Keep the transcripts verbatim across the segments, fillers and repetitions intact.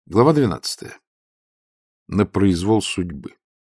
Глава двенадцатая. На произвол судьбы.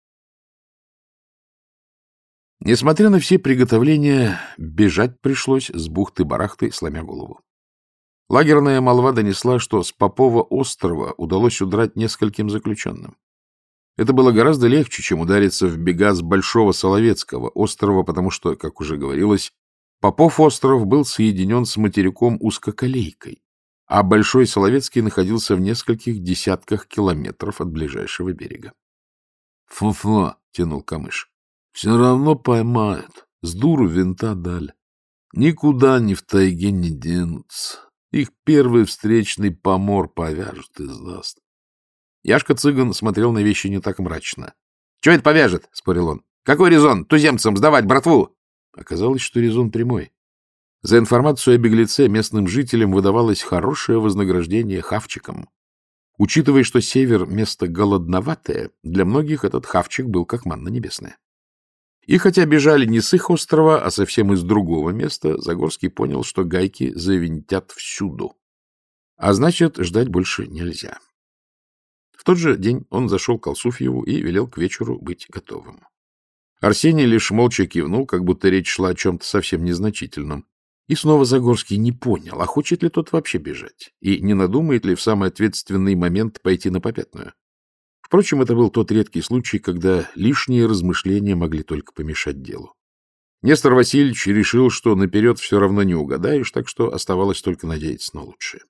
Несмотря на все приготовления, бежать пришлось с бухты-барахты, сломя голову. Лагерная молва донесла, что с Попова острова удалось удрать нескольким заключенным. Это было гораздо легче, чем удариться в бега с Большого Соловецкого острова, потому что, как уже говорилось, Попов остров был соединен с материком узкоколейкой, а Большой Соловецкий находился в нескольких десятках километров от ближайшего берега. «Фу-фу», — тянул Камыш, — «все равно поймают, с дуру винта дали. Никуда ни в тайге не денутся. Их первый встречный помор повяжет и сдаст». Яшка-цыган смотрел на вещи не так мрачно. — Чего это повяжет? — спорил он. — Какой резон туземцам сдавать братву? Оказалось, что резон прямой. За информацию о беглеце местным жителям выдавалось хорошее вознаграждение хавчикам. Учитывая, что север — место голодноватое, для многих этот хавчик был как манна небесная. И хотя бежали не с их острова, а совсем из другого места, Загорский понял, что гайки завинтят всюду. А значит, ждать больше нельзя. В тот же день он зашел к Алсуфьеву и велел к вечеру быть готовым. Арсений лишь молча кивнул, как будто речь шла о чем-то совсем незначительном. И снова Загорский не понял, а хочет ли тот вообще бежать, и не надумает ли в самый ответственный момент пойти на попятную. Впрочем, это был тот редкий случай, когда лишние размышления могли только помешать делу. Нестор Васильевич решил, что наперед все равно не угадаешь, так что оставалось только надеяться на лучшее.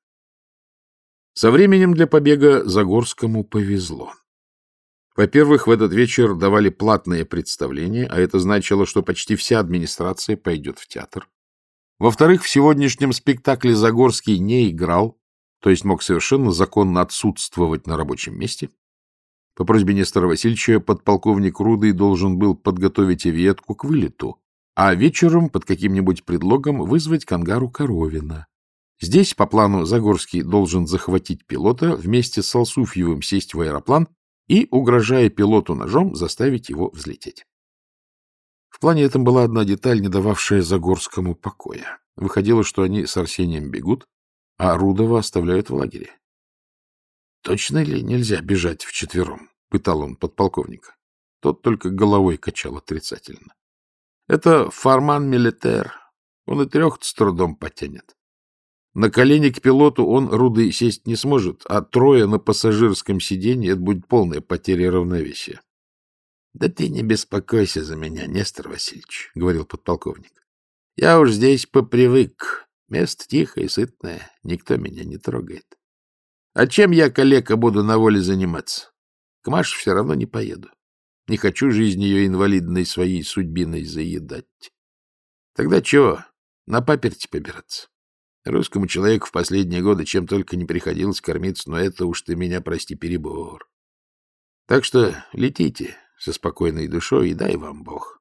Со временем для побега Загорскому повезло. Во-первых, в этот вечер давали платное представление, а это значило, что почти вся администрация пойдет в театр. Во-вторых, в сегодняшнем спектакле Загорский не играл, то есть мог совершенно законно отсутствовать на рабочем месте. По просьбе Нестора Васильевича подполковник Рудый должен был подготовить авиетку к вылету, а вечером под каким-нибудь предлогом вызвать к ангару Коровина. Здесь, по плану, Загорский должен захватить пилота, вместе с Алсуфьевым сесть в аэроплан и, угрожая пилоту ножом, заставить его взлететь. В плане этом была одна деталь, не дававшая Загорскому покоя. Выходило, что они с Арсением бегут, а Рудова оставляют в лагере. — Точно ли нельзя бежать вчетвером? — пытал он подполковника. Тот только головой качал отрицательно. — Это форман милитер. Он и трех с трудом потянет. На колени к пилоту он, Рудый, сесть не сможет, а трое на пассажирском сиденье — это будет полная потеря равновесия. — Да ты не беспокойся за меня, Нестор Васильевич, — говорил подполковник. — Я уж здесь попривык. Место тихое и сытное, никто меня не трогает. А чем я, калека, буду на воле заниматься? К Маше все равно не поеду. Не хочу жизнь ее инвалидной своей судьбиной заедать. Тогда чего? На паперти побираться. Русскому человеку в последние годы чем только не приходилось кормиться, но это уж ты меня, прости, перебор. Так что летите со спокойной душой и дай вам Бог.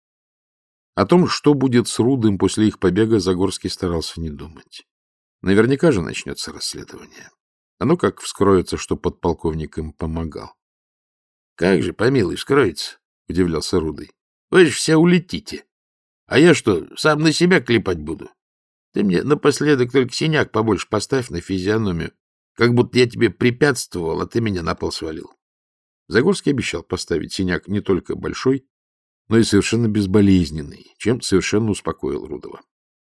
О том, что будет с Рудым после их побега, Загорский старался не думать. Наверняка же начнется расследование. А ну как вскроется, что подполковник им помогал. — Как же, помилуй, вскроется, — удивлялся Рудый. — Вы же все улетите. А я что, сам на себя клепать буду? Ты мне напоследок только синяк побольше поставь на физиономию, как будто я тебе препятствовал, а ты меня на пол свалил. Загорский обещал поставить синяк не только большой, но и совершенно безболезненный, чем совершенно успокоил Рудова.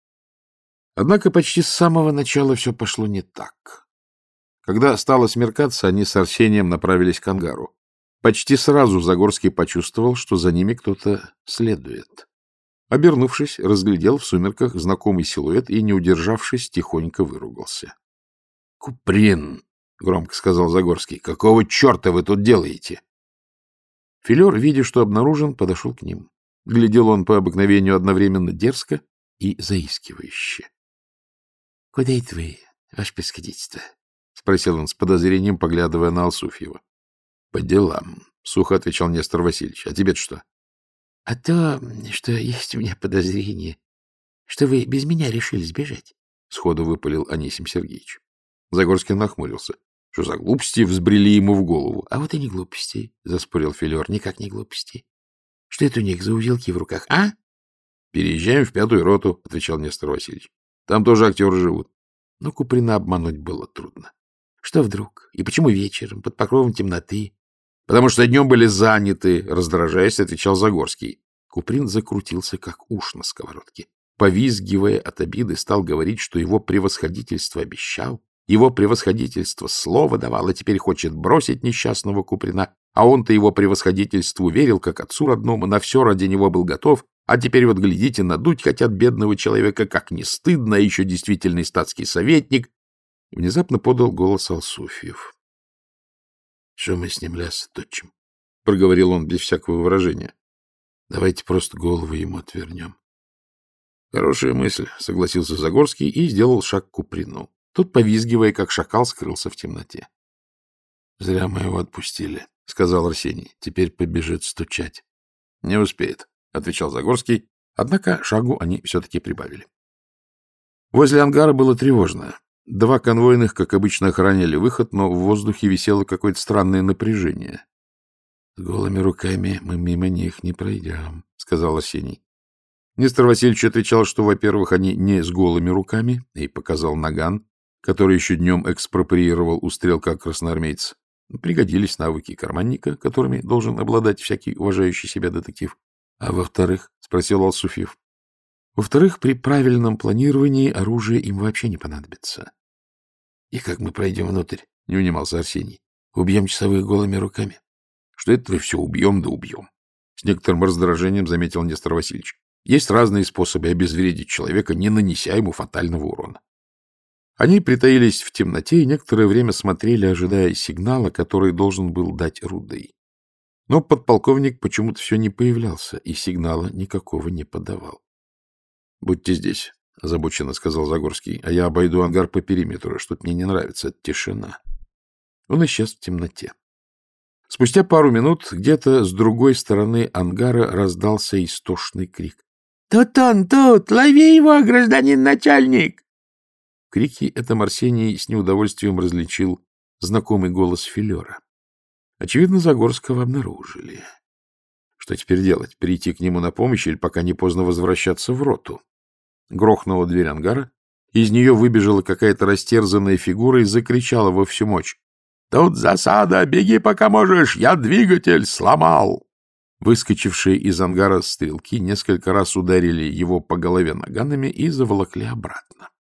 Однако почти с самого начала все пошло не так. Когда стало смеркаться, они с Арсением направились к ангару. Почти сразу Загорский почувствовал, что за ними кто-то следует. Обернувшись, разглядел в сумерках знакомый силуэт и, не удержавшись, тихонько выругался. — Куприн! — громко сказал Загорский. — Какого черта вы тут делаете? Филер, видя, что обнаружен, подошел к ним. Глядел он по обыкновению одновременно дерзко и заискивающе. — Куда это вы, ваше превосходительство? — спросил он с подозрением, поглядывая на Алсуфьева. — По делам, — сухо отвечал Нестор Васильевич. — А тебе что? — А то, что есть у меня подозрение, что вы без меня решили сбежать, — сходу выпалил Анисим Сергеевич. Загорский нахмурился. Что за глупости взбрели ему в голову? — А вот и не глупости, — заспорил Филер, — никак не глупости. Что это у них за узелки в руках, а? — Переезжаем в пятую роту, — отвечал Нестор Васильевич. — Там тоже актеры живут. Но Куприна обмануть было трудно. Что вдруг? И почему вечером, под покровом темноты? — Потому что днем были заняты, — раздражаясь, отвечал Загорский. Куприн закрутился, как уж на сковородке. Повизгивая от обиды, стал говорить, что его превосходительство обещал, его превосходительство слово давал, а теперь хочет бросить несчастного Куприна, а он-то его превосходительству верил, как отцу родному, на все ради него был готов, а теперь вот, глядите, надуть хотят бедного человека, как не стыдно, а еще действительный статский советник. Внезапно подал голос Алсуфьев. — Что мы с ним лясы точим? — проговорил он без всякого выражения. — Давайте просто голову ему отвернем. — Хорошая мысль, — согласился Загорский и сделал шаг к Куприну. Тот, повизгивая, как шакал, скрылся в темноте. — Зря мы его отпустили, — сказал Арсений. — Теперь побежит стучать. — Не успеет, — отвечал Загорский. Однако шагу они все-таки прибавили. Возле ангара было тревожно. Два конвойных, как обычно, охраняли выход, но в воздухе висело какое-то странное напряжение. — С голыми руками мы мимо них не пройдем, — сказал Арсений. Нестор Васильевич отвечал, что, во-первых, они не с голыми руками, и показал наган, который еще днем экспроприировал у стрелка красноармейца. Пригодились навыки карманника, которыми должен обладать всякий уважающий себя детектив. — А во-вторых, — спросил Алсуфьев. — Во-вторых, при правильном планировании оружие им вообще не понадобится. — И как мы пройдем внутрь? — не унимался Арсений. — Убьем часовых голыми руками. — Что это вы все убьем да убьем? С некоторым раздражением заметил Нестор Васильевич. Есть разные способы обезвредить человека, не нанеся ему фатального урона. Они притаились в темноте и некоторое время смотрели, ожидая сигнала, который должен был дать Рудый. Но подполковник почему-то все не появлялся и сигнала никакого не подавал. — Будьте здесь, — озабоченно сказал Загорский, — а я обойду ангар по периметру, что-то мне не нравится, тишина. Он исчез в темноте. Спустя пару минут где-то с другой стороны ангара раздался истошный крик. — Тут он, тут! Лови его, гражданин начальник! В крике этом Арсений с неудовольствием различил знакомый голос филера. Очевидно, Загорского обнаружили. Что теперь делать? Перейти к нему на помощь или пока не поздно возвращаться в роту? Грохнула дверь ангара, из нее выбежала какая-то растерзанная фигура и закричала во всю мощь. — Тут засада! Беги, пока можешь! Я двигатель сломал! Выскочившие из ангара стрелки несколько раз ударили его по голове наганами и заволокли обратно.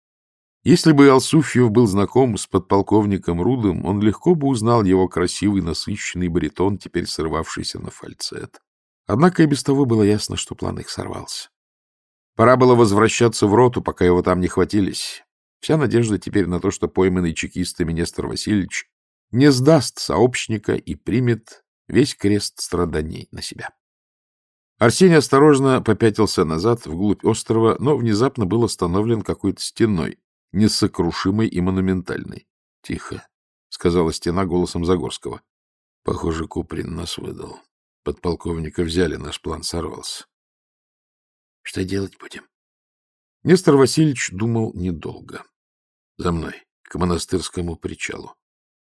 Если бы Алсуфьев был знаком с подполковником Рудым, он легко бы узнал его красивый насыщенный баритон, теперь срывавшийся на фальцет. Однако и без того было ясно, что план их сорвался. Пора было возвращаться в роту, пока его там не хватились. Вся надежда теперь на то, что пойманный чекистами Нестор Васильевич не сдаст сообщника и примет весь крест страданий на себя. Арсений осторожно попятился назад, вглубь острова, но внезапно был остановлен какой-то стеной, несокрушимой и монументальной. — Тихо, — сказала стена голосом Загорского. — Похоже, Куприн нас выдал. Подполковника взяли, наш план сорвался. — Что делать будем? Нестор Васильевич думал недолго. — За мной, к монастырскому причалу.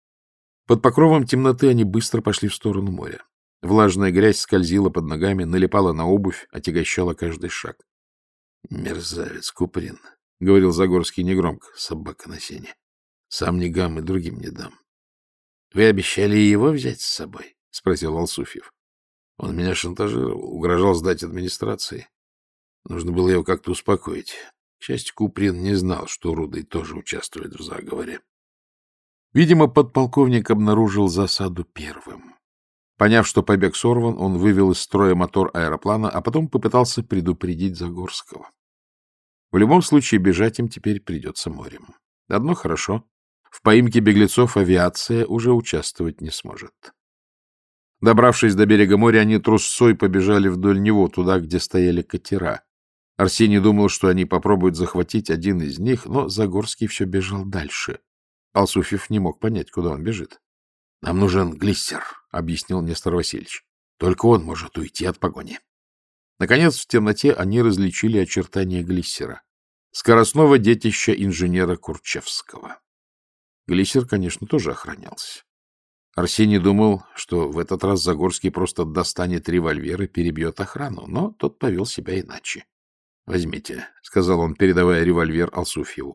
Под покровом темноты они быстро пошли в сторону моря. Влажная грязь скользила под ногами, налипала на обувь, отягощала каждый шаг. — Мерзавец Куприн, — говорил Загорский негромко, — собака на сене. Сам не гам и другим не дам. — Вы обещали его взять с собой? — спросил Алсуфьев. Он меня шантажировал, угрожал сдать администрации. Нужно было его как-то успокоить. К счастью, Куприн не знал, что Рудый тоже участвует в заговоре. Видимо, подполковник обнаружил засаду первым. Поняв, что побег сорван, он вывел из строя мотор аэроплана, а потом попытался предупредить Загорского. В любом случае, бежать им теперь придется морем. Одно хорошо. В поимке беглецов авиация уже участвовать не сможет. Добравшись до берега моря, они трусцой побежали вдоль него, туда, где стояли катера. Арсений думал, что они попробуют захватить один из них, но Загорский все бежал дальше. Алсуфьев не мог понять, куда он бежит. — Нам нужен глиссер, — объяснил Нестор Васильевич. — Только он может уйти от погони. Наконец, в темноте они различили очертания глиссера, скоростного детища инженера Курчевского. Глиссер, конечно, тоже охранялся. Арсений думал, что в этот раз Загорский просто достанет револьвер и перебьет охрану, но тот повел себя иначе. — Возьмите, — сказал он, передавая револьвер Алсуфьеву.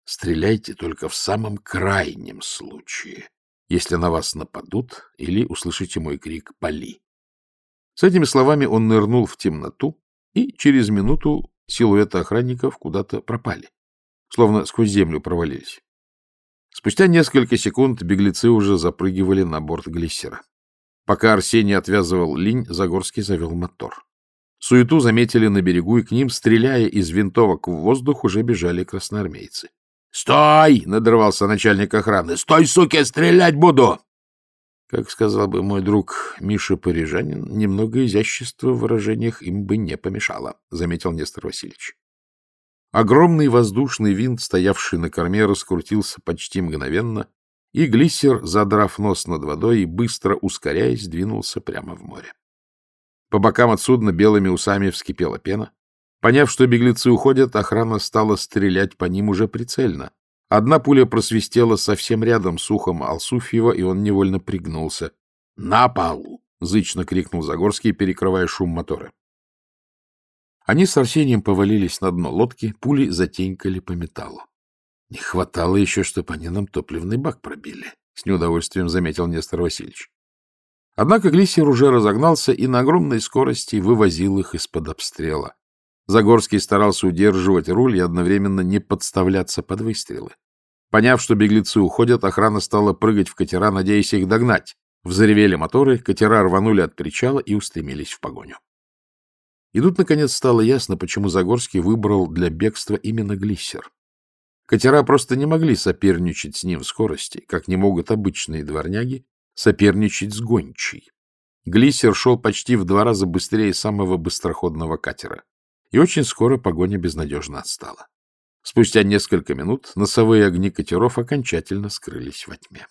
Стреляйте только в самом крайнем случае, если на вас нападут или услышите мой крик «Пали!». С этими словами он нырнул в темноту, и через минуту силуэты охранников куда-то пропали, словно сквозь землю провалились. Спустя несколько секунд беглецы уже запрыгивали на борт глиссера. Пока Арсений отвязывал линь, Загорский завел мотор. Суету заметили на берегу, и к ним, стреляя из винтовок в воздух, уже бежали красноармейцы. — Стой! — надрывался начальник охраны. — Стой, суки, стрелять буду! Как сказал бы мой друг Миша Парижанин, немного изящества в выражениях им бы не помешало, — заметил Нестор Васильевич. Огромный воздушный винт, стоявший на корме, раскрутился почти мгновенно, и глиссер, задрав нос над водой и быстро ускоряясь, двинулся прямо в море. По бокам от судна белыми усами вскипела пена. Поняв, что беглецы уходят, охрана стала стрелять по ним уже прицельно. Одна пуля просвистела совсем рядом с ухом Алсуфьева, и он невольно пригнулся. — На пол! — зычно крикнул Загорский, перекрывая шум мотора. Они с Арсением повалились на дно лодки, пули затенькали по металлу. — Не хватало еще, чтобы они нам топливный бак пробили, — с неудовольствием заметил Нестор Васильевич. Однако глиссер уже разогнался и на огромной скорости вывозил их из-под обстрела. Загорский старался удерживать руль и одновременно не подставляться под выстрелы. Поняв, что беглецы уходят, охрана стала прыгать в катера, надеясь их догнать. Взревели моторы, катера рванули от причала и устремились в погоню. И тут, наконец, стало ясно, почему Загорский выбрал для бегства именно глиссер. Катера просто не могли соперничать с ним в скорости, как не могут обычные дворняги соперничать с гончей. Глиссер шел почти в два раза быстрее самого быстроходного катера, и очень скоро погоня безнадежно отстала. Спустя несколько минут носовые огни катеров окончательно скрылись во тьме.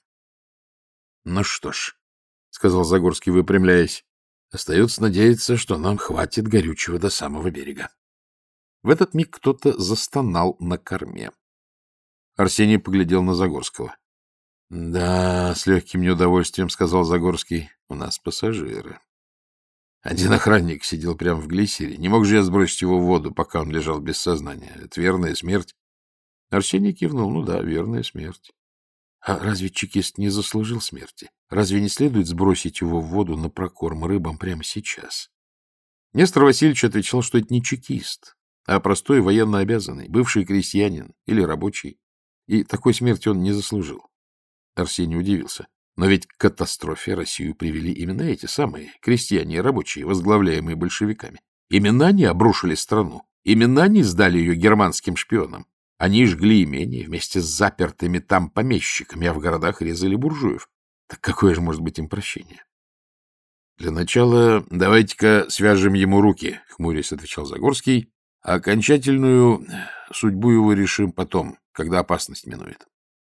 — Ну что ж, — сказал Загорский, выпрямляясь, — остается надеяться, что нам хватит горючего до самого берега. В этот миг кто-то застонал на корме. Арсений поглядел на Загорского. — Да, с легким неудовольствием, — сказал Загорский, — у нас пассажиры. Один охранник сидел прямо в глиссере. Не мог же я сбросить его в воду, пока он лежал без сознания. Это верная смерть. Арсений кивнул. Ну да, верная смерть. А разве чекист не заслужил смерти? Разве не следует сбросить его в воду на прокорм рыбам прямо сейчас? Нестор Васильевич отвечал, что это не чекист, а простой военнообязанный, бывший крестьянин или рабочий. И такой смерти он не заслужил. Арсений удивился. Но ведь к катастрофе Россию привели именно эти самые крестьяне и рабочие, возглавляемые большевиками. Именно они обрушили страну. Именно они сдали ее германским шпионам. Они жгли имение вместе с запертыми там помещиками, а в городах резали буржуев. Так какое же может быть им прощение? — Для начала давайте-ка свяжем ему руки, — хмурясь отвечал Загорский, — а окончательную судьбу его решим потом, когда опасность минует.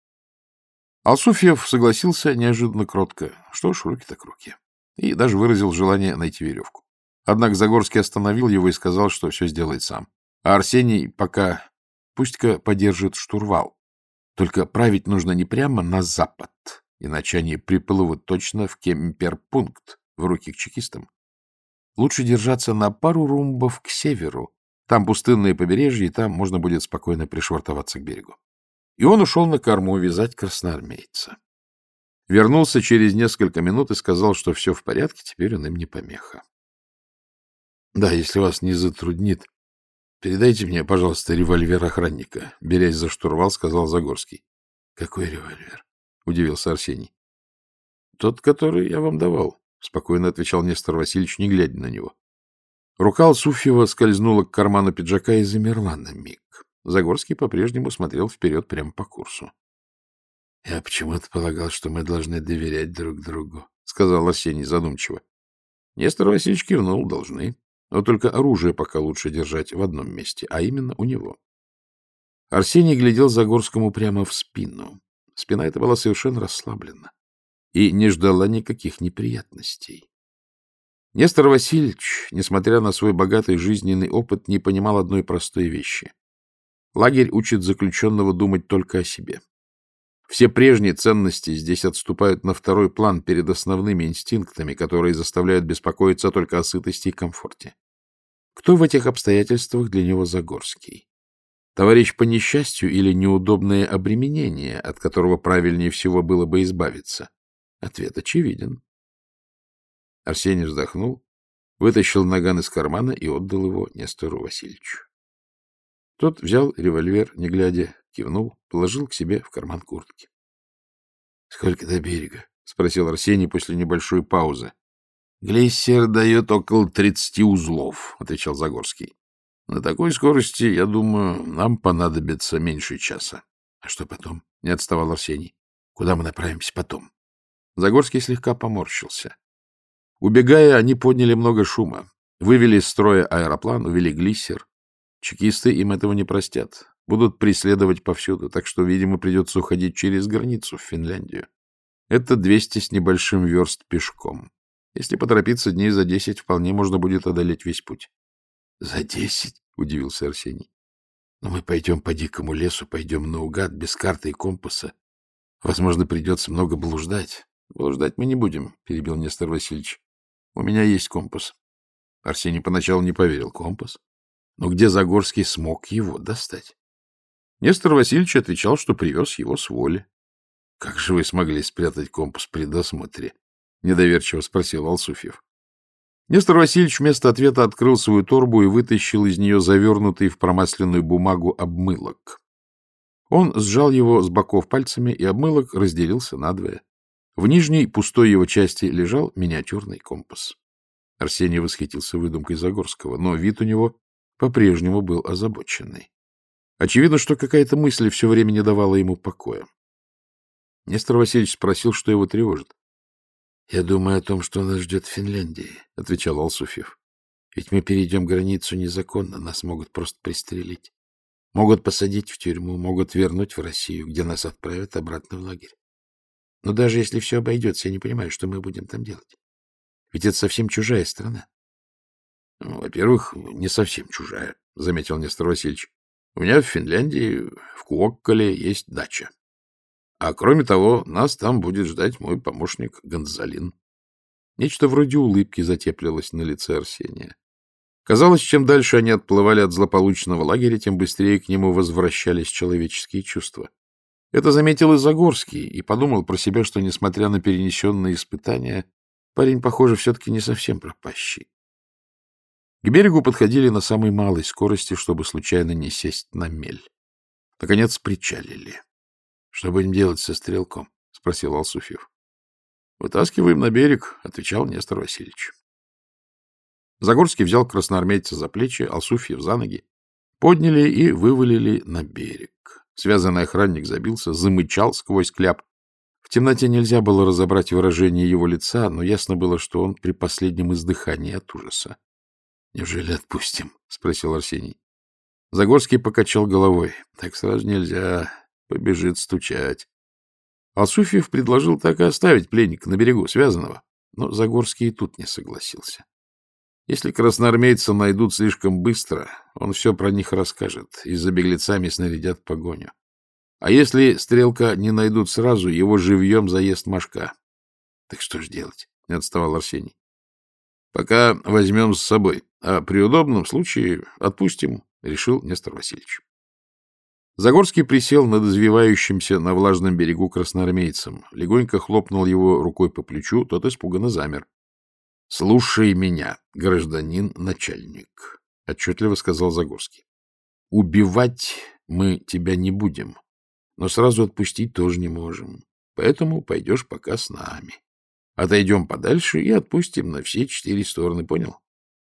Алсуфьев согласился неожиданно кротко. Что ж, руки так руки. И даже выразил желание найти веревку. Однако Загорский остановил его и сказал, что все сделает сам. А Арсений пока пусть-ка подержит штурвал. Только править нужно не прямо на запад, иначе они приплывут точно в Кемперпункт, в руки к чекистам. Лучше держаться на пару румбов к северу. Там пустынное побережье, и там можно будет спокойно пришвартоваться к берегу. И он ушел на корму вязать красноармейца. Вернулся через несколько минут и сказал, что все в порядке, теперь он им не помеха. — Да, если вас не затруднит, передайте мне, пожалуйста, револьвер охранника, — берясь за штурвал, сказал Загорский. — Какой револьвер? — удивился Арсений. — Тот, который я вам давал, — спокойно отвечал Нестор Васильевич, не глядя на него. Рука Алсуфьева скользнула к карману пиджака и замерла на миг. Загорский по-прежнему смотрел вперед прямо по курсу. — Я почему-то полагал, что мы должны доверять друг другу, — сказал Арсений задумчиво. Нестор Васильевич кивнул: должны. Но только оружие пока лучше держать в одном месте, а именно у него. Арсений глядел Загорскому прямо в спину. Спина эта была совершенно расслаблена и не ждала никаких неприятностей. Нестор Васильевич, несмотря на свой богатый жизненный опыт, не понимал одной простой вещи. Лагерь учит заключенного думать только о себе. Все прежние ценности здесь отступают на второй план перед основными инстинктами, которые заставляют беспокоиться только о сытости и комфорте. Кто в этих обстоятельствах для него Загорский? Товарищ по несчастью или неудобное обременение, от которого правильнее всего было бы избавиться? Ответ очевиден. Арсений вздохнул, вытащил наган из кармана и отдал его Нестору Васильевичу. Тот взял револьвер, не глядя, кивнул, положил к себе в карман куртки. — Сколько до берега? — спросил Арсений после небольшой паузы. — Глиссер дает около тридцати узлов, — отвечал Загорский. — На такой скорости, я думаю, нам понадобится меньше часа. — А что потом? — не отставал Арсений. — Куда мы направимся потом? Загорский слегка поморщился. Убегая, они подняли много шума. Вывели из строя аэроплан, увели глиссер. Чекисты им этого не простят. Будут преследовать повсюду, так что, видимо, придется уходить через границу в Финляндию. Это двести с небольшим верст пешком. Если поторопиться, дней за десять вполне можно будет одолеть весь путь. — За десять? — удивился Арсений. — Но мы пойдем по дикому лесу, пойдем наугад, без карты и компаса. Возможно, придется много блуждать. — Блуждать мы не будем, — перебил Нестор Васильевич. — У меня есть компас. Арсений поначалу не поверил. Компас? Но где Загорский смог его достать? Нестор Васильевич отвечал, что привез его с воли. — Как же вы смогли спрятать компас при досмотре? — недоверчиво спросил Алсуфьев. Нестор Васильевич вместо ответа открыл свою торбу и вытащил из нее завернутый в промасленную бумагу обмылок. Он сжал его с боков пальцами, и обмылок разделился надвое. В нижней, пустой его части, лежал миниатюрный компас. Арсений восхитился выдумкой Загорского, но вид у него по-прежнему был озабоченный. Очевидно, что какая-то мысль все время не давала ему покоя. Нестор Васильевич спросил, что его тревожит. — Я думаю о том, что нас ждет в Финляндии, — отвечал Алсуфьев. — Ведь мы перейдем границу незаконно, нас могут просто пристрелить. Могут посадить в тюрьму, могут вернуть в Россию, где нас отправят обратно в лагерь. Но даже если все обойдется, я не понимаю, что мы будем там делать. Ведь это совсем чужая страна. — Ну, во-первых, не совсем чужая, — заметил Нестор Васильевич. — У меня в Финляндии, в Куокколе, есть дача. А кроме того, нас там будет ждать мой помощник Гонзалин. Нечто вроде улыбки затеплилось на лице Арсения. Казалось, чем дальше они отплывали от злополучного лагеря, тем быстрее к нему возвращались человеческие чувства. Это заметил и Загорский, и подумал про себя, что, несмотря на перенесенные испытания, парень, похоже, все-таки не совсем пропащий. К берегу подходили на самой малой скорости, чтобы случайно не сесть на мель. Наконец причалили. — Что будем делать со стрелком? — спросил Алсуфьев. — Вытаскиваем на берег, — отвечал Нестор Васильевич. Загорский взял красноармейца за плечи, Алсуфьев за ноги, подняли и вывалили на берег. Связанный охранник забился, замычал сквозь кляп. В темноте нельзя было разобрать выражение его лица, но ясно было, что он при последнем издыхании от ужаса. — Неужели отпустим? — спросил Арсений. Загорский покачал головой. — Так сразу нельзя, побежит стучать. Алсуфьев предложил так и оставить пленника на берегу, связанного, но Загорский и тут не согласился. Если красноармейца найдут слишком быстро, он все про них расскажет, и за беглецами снарядят погоню. А если стрелка не найдут сразу, его живьем заест мошка. — Так что ж делать? — не отставал Арсений. — Пока возьмем с собой, а при удобном случае отпустим, — решил Нестор Васильевич. Загорский присел над извивающимся на влажном берегу красноармейцем, легонько хлопнул его рукой по плечу, тот испуганно замер. — Слушай меня, гражданин начальник, — отчетливо сказал Загорский. — Убивать мы тебя не будем, но сразу отпустить тоже не можем, поэтому пойдешь пока с нами. Отойдем подальше и отпустим на все четыре стороны, понял?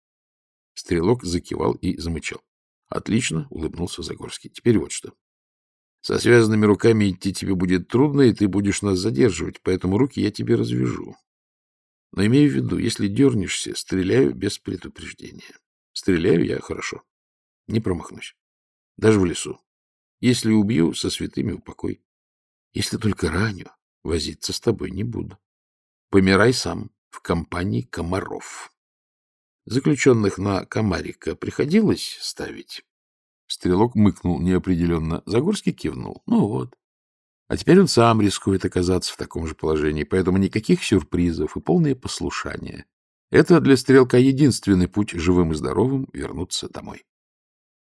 Стрелок закивал и замычал. — Отлично, — улыбнулся Загорский. — Теперь вот что. Со связанными руками идти тебе будет трудно, и ты будешь нас задерживать, поэтому руки я тебе развяжу. Но имею в виду, если дернешься, стреляю без предупреждения. Стреляю я хорошо. Не промахнусь. Даже в лесу. Если убью, со святыми упокой. Если только раню, возиться с тобой не буду. Помирай сам в компании комаров. Заключенных на комарика приходилось ставить? Стрелок мыкнул неопределенно. Загорский кивнул. Ну вот. А теперь он сам рискует оказаться в таком же положении, поэтому никаких сюрпризов и полное послушание. Это для стрелка единственный путь живым и здоровым вернуться домой.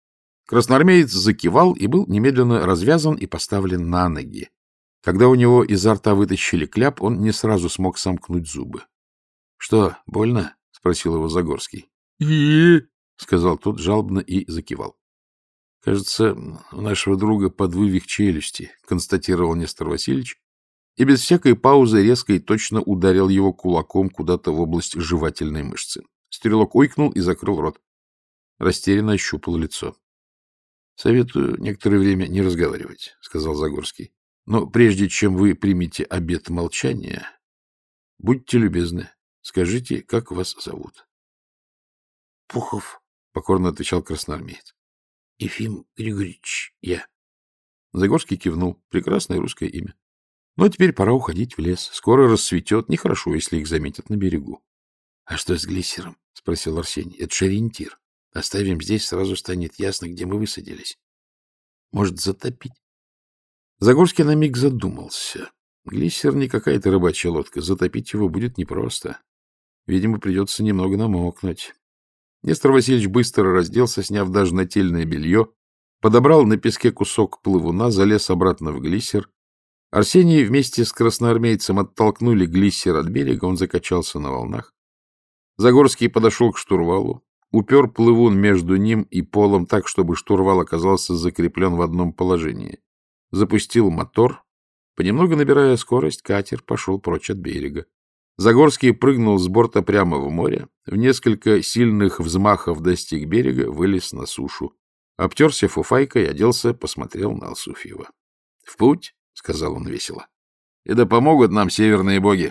Красноармеец закивал и был немедленно развязан и поставлен на ноги. Когда у него изо рта вытащили кляп, он не сразу смог сомкнуть зубы. — Что, больно? — спросил его Загорский. — И, — сказал тот жалобно и закивал. — Кажется, у нашего друга подвывих челюсти, — констатировал Нестор Васильевич, и без всякой паузы резко и точно ударил его кулаком куда-то в область жевательной мышцы. Стрелок ойкнул и закрыл рот. Растерянно ощупал лицо. — Советую некоторое время не разговаривать, — сказал Загорский. — Но прежде чем вы примете обет молчания, будьте любезны, скажите, как вас зовут. — Пухов, — покорно отвечал красноармеец. — Ефим Григорьевич, я. Загорский кивнул. Прекрасное русское имя. Но теперь пора уходить в лес. Скоро рассветет. Нехорошо, если их заметят на берегу. — А что с глиссером? — спросил Арсений. — Это же ориентир. Оставим здесь, сразу станет ясно, где мы высадились. Может, затопить? Загорский на миг задумался. Глиссер не какая-то рыбачья лодка. Затопить его будет непросто. Видимо, придется немного намокнуть. Нестор Васильевич быстро разделся, сняв даже нательное белье, подобрал на песке кусок плавуна, залез обратно в глиссер. Арсений вместе с красноармейцем оттолкнули глиссер от берега, он закачался на волнах. Загорский подошел к штурвалу, упер плывун между ним и полом так, чтобы штурвал оказался закреплен в одном положении. Запустил мотор. Понемногу набирая скорость, катер пошел прочь от берега. Загорский прыгнул с борта прямо в море, в несколько сильных взмахов достиг берега, вылез на сушу. Обтерся фуфайкой, оделся, посмотрел на Алсуфьева. — В путь, — сказал он весело. — И да помогут нам северные боги.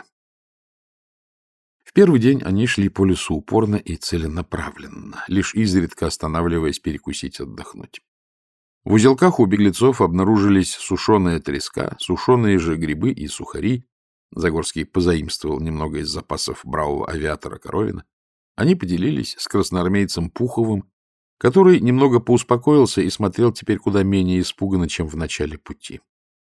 В первый день они шли по лесу упорно и целенаправленно, лишь изредка останавливаясь перекусить, отдохнуть. В узелках у беглецов обнаружились сушеная треска, сушеные же грибы и сухари. Загорский позаимствовал немного из запасов бравого авиатора Коровина. Они поделились с красноармейцем Пуховым, который немного поуспокоился и смотрел теперь куда менее испуганно, чем в начале пути.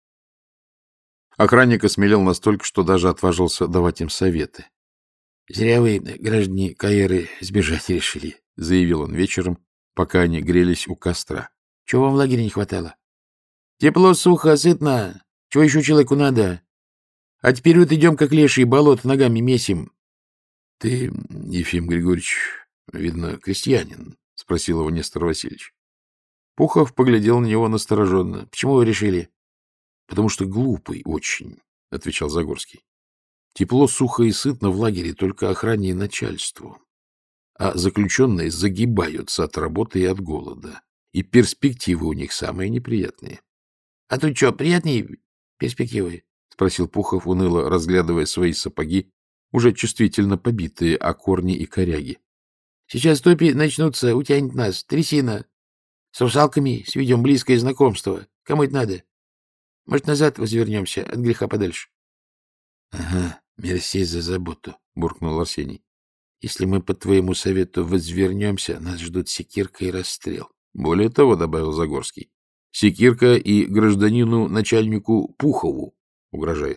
Охранник осмелел настолько, что даже отважился давать им советы. — Зря вы, граждане Каиры, сбежать решили, — заявил он вечером, пока они грелись у костра. — Чего вам в лагере не хватало? — Тепло, сухо, сытно. Чего еще человеку надо? А теперь вот идем, как лешие, болото ногами месим. — Ты, Ефим Григорьевич, видно, крестьянин, — спросил его Нестор Васильевич. Пухов поглядел на него настороженно. — Почему вы решили? — Потому что глупый очень, — отвечал Загорский. Тепло, сухо и сытно в лагере только охране и начальству. А заключенные загибаются от работы и от голода. И перспективы у них самые неприятные. — А тут что, приятные перспективы? — спросил Пухов, уныло разглядывая свои сапоги, уже чувствительно побитые, о корни и коряги. — Сейчас топи начнутся, утянет нас, трясина. С русалками сведем близкое знакомство. Кому это надо? Может, назад возвернемся, от греха подальше? — Ага, мерси за заботу, — буркнул Арсений. — Если мы по твоему совету возвернемся, нас ждут секирка и расстрел. Более того, — добавил Загорский, — секирка и гражданину начальнику Пухову угрожает.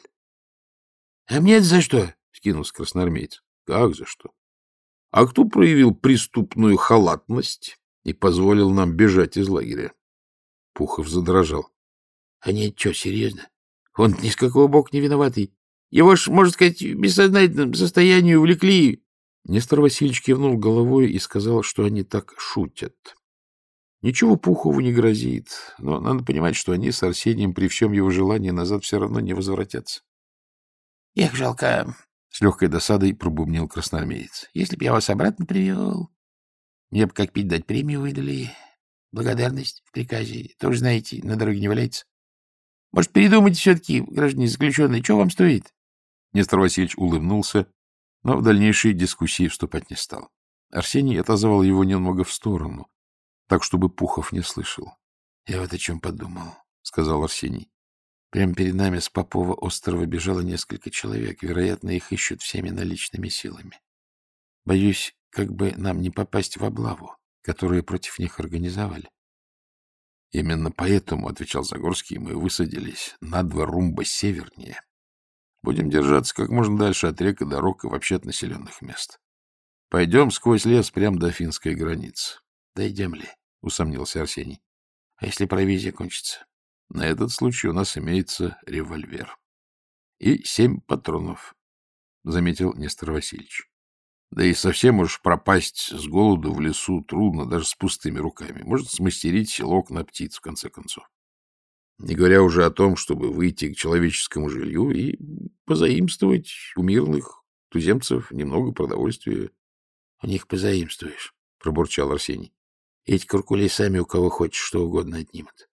— А мне это за что? — скинулся красноармеец. — Как за что? — А кто проявил преступную халатность и позволил нам бежать из лагеря? Пухов задрожал. — А нет, что, серьезно? Он ни с какого бока не виноватый. Его ж, можно сказать, в бессознательном состоянии увлекли. Нестор Васильевич кивнул головой и сказал, что они так шутят. Ничего Пухову не грозит, но надо понимать, что они с Арсением при всем его желании назад все равно не возвратятся. — Эх, жалко, — с легкой досадой пробубнил красноармеец. — Если б я вас обратно привел, мне бы как пить дать премию выдали. Благодарность в приказе. Тоже, знаете, на дороге не валяется. Может, передумайте все-таки, граждане заключенные, что вам стоит? Нестор Васильевич улыбнулся, но в дальнейшие дискуссии вступать не стал. Арсений отозвал его немного в сторону, так, чтобы Пухов не слышал. — Я вот о чем подумал, — сказал Арсений. Прямо перед нами с Попова острова бежало несколько человек. Вероятно, их ищут всеми наличными силами. Боюсь, как бы нам не попасть в облаву, которую против них организовали. — Именно поэтому, — отвечал Загорский, — мы высадились на два румба севернее. Будем держаться как можно дальше от рек и дорог и вообще от населенных мест. Пойдем сквозь лес прямо до финской границы. — Дойдем ли? — усомнился Арсений. А если провизия кончится? На этот случай у нас имеется револьвер. И семь патронов, — заметил Нестор Васильевич. Да и совсем уж пропасть с голоду в лесу трудно даже с пустыми руками. Может смастерить селок на птиц, в конце концов. Не говоря уже о том, чтобы выйти к человеческому жилью и позаимствовать у мирных туземцев немного продовольствия. — У них позаимствуешь, — пробурчал Арсений. — Эти куркули сами у кого хочешь что угодно отнимут.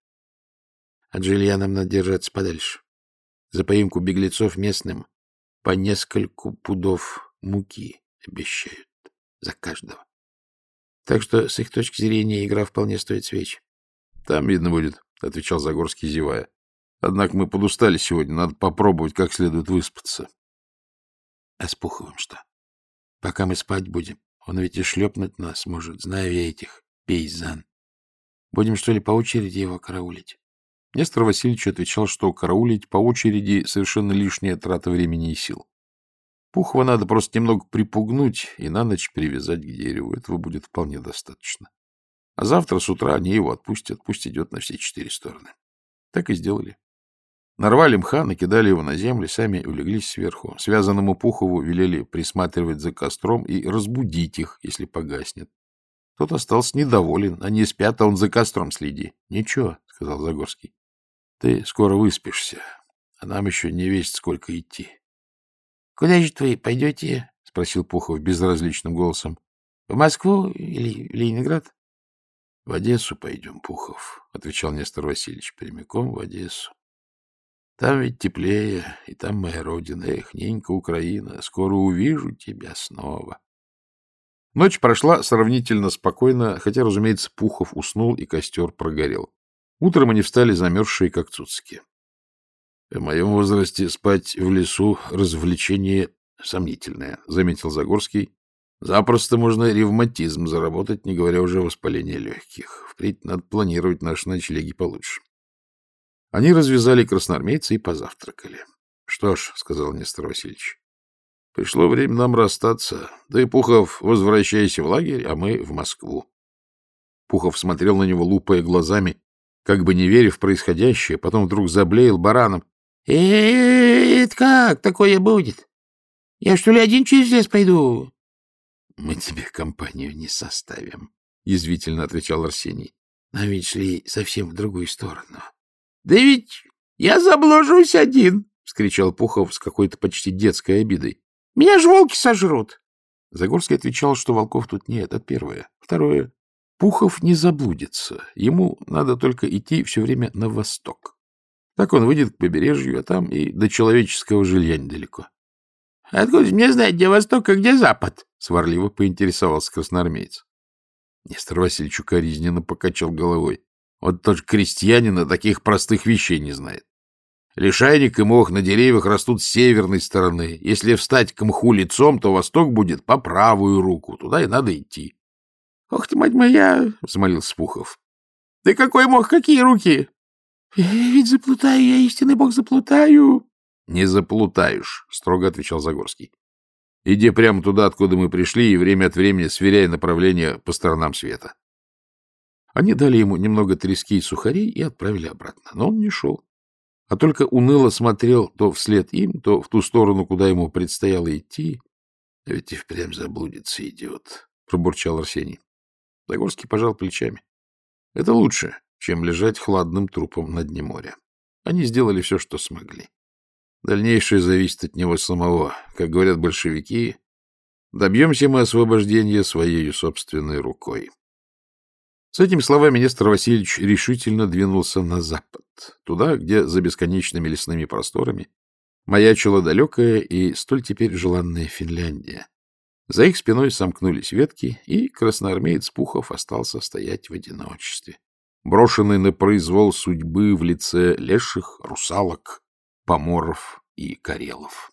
От жилья нам надо держаться подальше. За поимку беглецов местным по нескольку пудов муки обещают. За каждого. Так что, с их точки зрения, игра вполне стоит свеч. — Там видно будет, — отвечал Загорский, зевая. — Однако мы подустали сегодня, надо попробовать как следует выспаться. — А с Пуховым что? Пока мы спать будем, он ведь и шлепнуть нас может, знаю я этих пейзан. Будем, что ли, по очереди его караулить? Нестор Васильевич отвечал, что караулить по очереди совершенно лишняя трата времени и сил. Пухова надо просто немного припугнуть и на ночь привязать к дереву. Этого будет вполне достаточно. А завтра с утра они его отпустят, пусть идет на все четыре стороны. Так и сделали. Нарвали мха, накидали его на землю, сами улеглись сверху. Связанному Пухову велели присматривать за костром и разбудить их, если погаснет. Тот остался недоволен. Они спят, а он за костром следи. — Ничего, — сказал Загорский. — Ты скоро выспишься, а нам еще не весть сколько идти. — Куда же вы пойдете? — спросил Пухов безразличным голосом. — В Москву или в Ленинград? — В Одессу пойдем, Пухов, — отвечал Нестор Васильевич, — прямиком в Одессу. Там ведь теплее, и там моя родина. Эх, ненька Украина, скоро увижу тебя снова. Ночь прошла сравнительно спокойно, хотя, разумеется, Пухов уснул, и костер прогорел. Утром они встали замерзшие, как цуцики. — В моем возрасте спать в лесу — развлечение сомнительное, — заметил Загорский. — Запросто можно ревматизм заработать, не говоря уже о воспалении легких. Впредь надо планировать наши ночлеги получше. Они развязали красноармейца и позавтракали. — Что ж, — сказал Нестор Васильевич, — пришло время нам расстаться. Ты, Пухов, возвращайся в лагерь, а мы в Москву. Пухов смотрел на него, лупая глазами, как бы не веря в происходящее, потом вдруг заблеял бараном. — Это как такое будет? Я что ли один через лес пойду? — Мы тебе компанию не составим, — язвительно отвечал Арсений. — Но видишь ли, совсем в другую сторону. — Да ведь я заблужусь один, — вскричал Пухов с какой-то почти детской обидой. — Меня ж волки сожрут. Загорский отвечал, что волков тут нет. Это первое. Второе. Пухов не заблудится. Ему надо только идти все время на восток. Так он выйдет к побережью, а там и до человеческого жилья недалеко. — Откуда мне знать, где восток, а где запад? — сварливо поинтересовался красноармеец. Нестор Васильевич укоризненно покачал головой. Вот тот же крестьянин таких простых вещей не знает. Лишайник и мох на деревьях растут с северной стороны. Если встать к мху лицом, то восток будет по правую руку. Туда и надо идти. — Ох ты, мать моя! — взмолился Пухов. — Ты какой мох, какие руки? — Я ведь заплутаю, я истинный бог заплутаю. — Не заплутаешь, — строго отвечал Загорский. — Иди прямо туда, откуда мы пришли, и время от времени сверяй направление по сторонам света. Они дали ему немного трески и сухарей и отправили обратно. Но он не шел, а только уныло смотрел то вслед им, то в ту сторону, куда ему предстояло идти. — Ведь и впрямь заблудится, идиот, — пробурчал Арсений. Загорский пожал плечами. Это лучше, чем лежать хладным трупом на дне моря. Они сделали все, что смогли. Дальнейшее зависит от него самого. Как говорят большевики, добьемся мы освобождения своей собственной рукой. С этими словами Нестор Васильевич решительно двинулся на запад, туда, где за бесконечными лесными просторами маячила далекая и столь теперь желанная Финляндия. За их спиной сомкнулись ветки, и красноармеец Пухов остался стоять в одиночестве, брошенный на произвол судьбы в лице леших, русалок, поморов и карелов.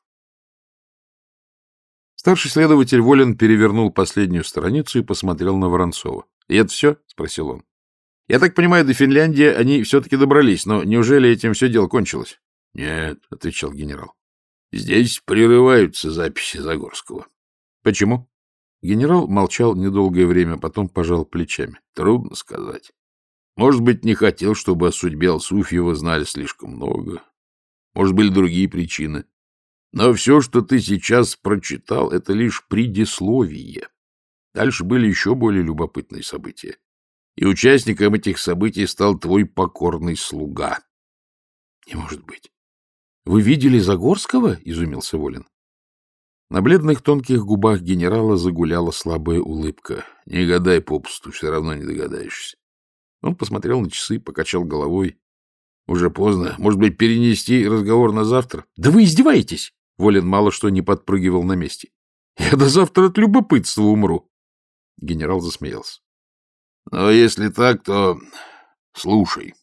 Старший следователь Волин перевернул последнюю страницу и посмотрел на Воронцова. — И это все? — спросил он. — Я так понимаю, до Финляндии они все-таки добрались, но неужели этим все дело кончилось? — Нет, — отвечал генерал. — Здесь прерываются записи Загорского. — Почему? Генерал молчал недолгое время, потом пожал плечами. — Трудно сказать. Может быть, не хотел, чтобы о судьбе Алсуфьева знали слишком много. Может, были другие причины. Но все, что ты сейчас прочитал, это лишь предисловие. Дальше были еще более любопытные события. И участником этих событий стал твой покорный слуга. — Не может быть. — Вы видели Загорского? — изумился Волин. На бледных тонких губах генерала загуляла слабая улыбка. — Не гадай попусту, все равно не догадаешься. Он посмотрел на часы, покачал головой. — Уже поздно. Может быть, перенести разговор на завтра? — Да вы издеваетесь! Волин мало что не подпрыгивал на месте. — Я до завтра от любопытства умру. Генерал засмеялся. — Но если так, то слушай.